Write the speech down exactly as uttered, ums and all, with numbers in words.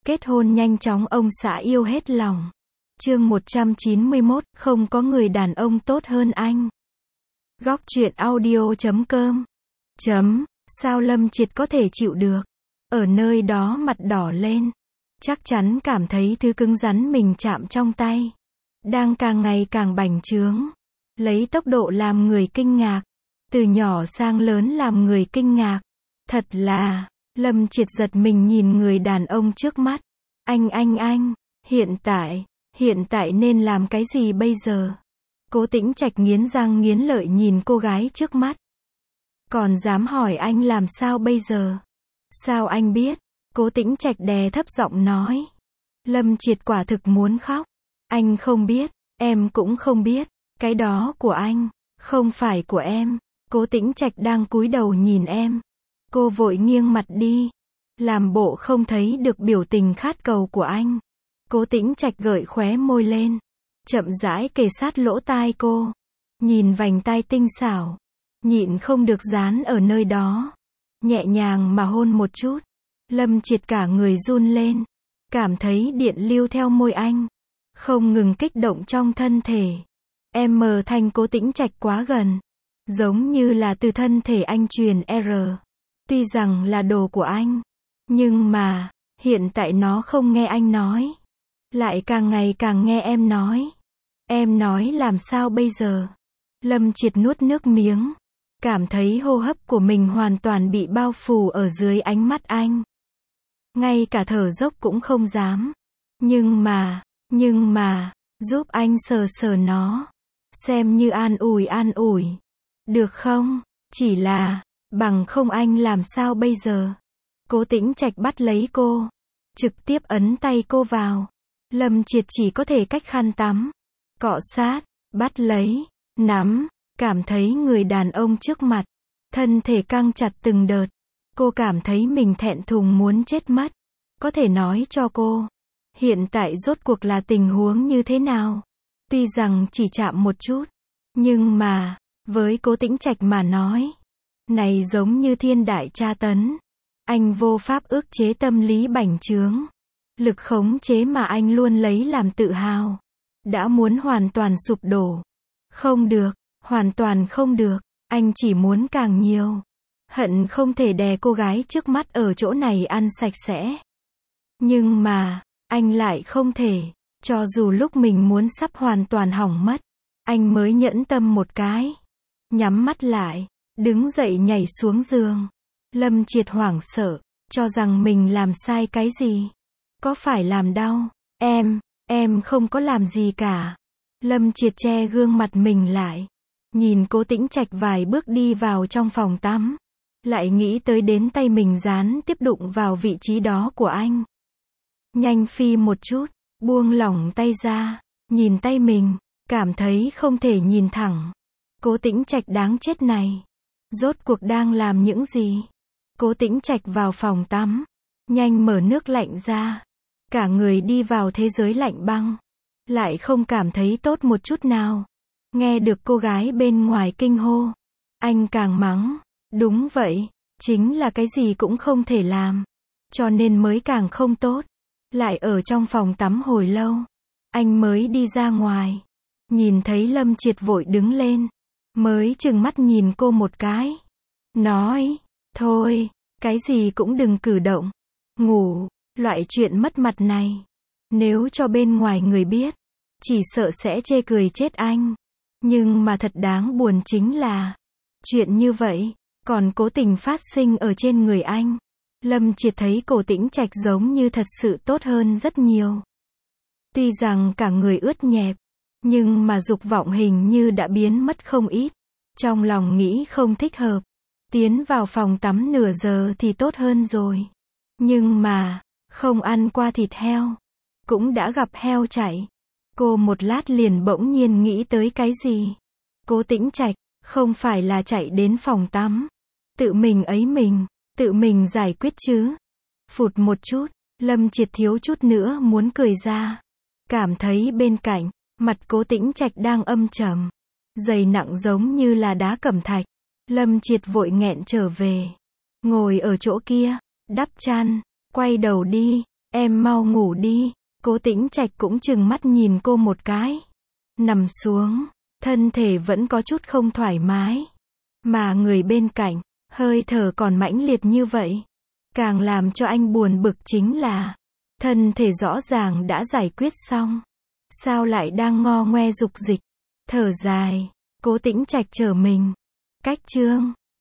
Kết hôn nhanh chóng ông xã yêu hết lòng. Chương một trăm chín mươi mốt, không có người đàn ông tốt hơn anh. Góc truyện audio chấm com. Chấm, sao Lâm Triệt có thể chịu được? Ở nơi đó mặt đỏ lên. Chắc chắn cảm thấy thứ cứng rắn mình chạm trong tay đang càng ngày càng bành trướng. Lấy tốc độ làm người kinh ngạc. Từ nhỏ sang lớn làm người kinh ngạc. Thật là, Lâm Triệt giật mình nhìn người đàn ông trước mắt. Anh anh anh, hiện tại, hiện tại nên làm cái gì bây giờ? Cố Tĩnh Trạch nghiến răng nghiến lợi nhìn cô gái trước mắt. Còn dám hỏi anh làm sao bây giờ? Sao anh biết? Cố Tĩnh Trạch đè thấp giọng nói. Lâm Triệt quả thực muốn khóc. Anh không biết, em cũng không biết. Cái đó của anh, không phải của em. Cố Tĩnh Trạch đang cúi đầu nhìn em. Cô vội nghiêng mặt đi, làm bộ không thấy được biểu tình khát cầu của anh. Cố Tĩnh Trạch gợi khóe môi lên, chậm rãi kề sát lỗ tai cô, nhìn vành tai tinh xảo, nhịn không được dán ở nơi đó, nhẹ nhàng mà hôn một chút. Lâm Triệt cả người run lên, cảm thấy điện lưu theo môi anh, không ngừng kích động trong thân thể. Em mờ thanh Cố Tĩnh Trạch quá gần, giống như là từ thân thể anh truyền R. Tuy rằng là đồ của anh, nhưng mà, hiện tại nó không nghe anh nói, lại càng ngày càng nghe em nói. Em nói làm sao bây giờ? Lâm Triệt nuốt nước miếng, cảm thấy hô hấp của mình hoàn toàn bị bao phủ ở dưới ánh mắt anh. Ngay cả thở dốc cũng không dám. Nhưng mà, nhưng mà, giúp anh sờ sờ nó, xem như an ủi an ủi. Được không? Chỉ là, bằng không anh làm sao bây giờ? Cố Tĩnh Trạch bắt lấy cô, trực tiếp ấn tay cô vào. Lâm Triệt chỉ có thể cách khăn tắm, cọ sát, bắt lấy, nắm, cảm thấy người đàn ông trước mặt, thân thể căng chặt từng đợt. Cô cảm thấy mình thẹn thùng muốn chết mất. Có thể nói cho cô, hiện tại rốt cuộc là tình huống như thế nào? Tuy rằng chỉ chạm một chút, nhưng mà, với Cố Tĩnh Trạch mà nói, này giống như thiên đại tra tấn. Anh vô pháp ức chế tâm lý bành trướng. Lực khống chế mà anh luôn lấy làm tự hào, đã muốn hoàn toàn sụp đổ. Không được, hoàn toàn không được. Anh chỉ muốn càng nhiều. Hận không thể đè cô gái trước mắt ở chỗ này ăn sạch sẽ. Nhưng mà, anh lại không thể. Cho dù lúc mình muốn sắp hoàn toàn hỏng mất, anh mới nhẫn tâm một cái. Nhắm mắt lại, đứng dậy nhảy xuống giường. Lâm Triệt hoảng sợ, cho rằng mình làm sai cái gì. Có phải làm đau? Em, em không có làm gì cả. Lâm Triệt che gương mặt mình lại, nhìn Cố Tĩnh Trạch vài bước đi vào trong phòng tắm, lại nghĩ tới đến tay mình dán tiếp đụng vào vị trí đó của anh. Nhanh phi một chút, buông lỏng tay ra, nhìn tay mình, cảm thấy không thể nhìn thẳng. Cố Tĩnh Trạch đáng chết này, rốt cuộc đang làm những gì? Cố Tĩnh Trạch vào phòng tắm, nhanh mở nước lạnh ra, cả người đi vào thế giới lạnh băng, lại không cảm thấy tốt một chút nào. Nghe được cô gái bên ngoài kinh hô, anh càng mắng, đúng vậy, chính là cái gì cũng không thể làm, cho nên mới càng không tốt. Lại ở trong phòng tắm hồi lâu, anh mới đi ra ngoài, nhìn thấy Lâm Triệt vội đứng lên, mới trừng mắt nhìn cô một cái, nói, thôi, cái gì cũng đừng cử động, ngủ, loại chuyện mất mặt này, nếu cho bên ngoài người biết, chỉ sợ sẽ chê cười chết anh. Nhưng mà thật đáng buồn chính là, chuyện như vậy, còn cố tình phát sinh ở trên người anh. Lâm Triệt thấy Cố Tĩnh Trạch giống như thật sự tốt hơn rất nhiều. Tuy rằng cả người ướt nhẹp, nhưng mà dục vọng hình như đã biến mất không ít. Trong lòng nghĩ không thích hợp, tiến vào phòng tắm nửa giờ thì tốt hơn rồi. Nhưng mà, không ăn qua thịt heo, cũng đã gặp heo chạy. Cô một lát liền bỗng nhiên nghĩ tới cái gì. Cố Tĩnh Trạch, không phải là chạy đến phòng tắm, tự mình ấy mình, tự mình giải quyết chứ. Phụt một chút, Lâm Triệt thiếu chút nữa muốn cười ra. Cảm thấy bên cạnh, mặt Cố Tĩnh Trạch đang âm trầm, dày nặng giống như là đá cẩm thạch. Lâm Triệt vội nghẹn trở về, ngồi ở chỗ kia, đắp chăn, quay đầu đi, Em mau ngủ đi. Cố Tĩnh Trạch cũng chừng mắt nhìn cô một cái. Nằm xuống, thân thể vẫn có chút không thoải mái. Mà người bên cạnh, hơi thở còn mãnh liệt như vậy. Càng làm cho anh buồn bực chính là, thân thể rõ ràng đã giải quyết xong. Sao lại đang ngo ngoe dục dịch. Thở dài, Cố Tĩnh Trạch trở mình. Cách chương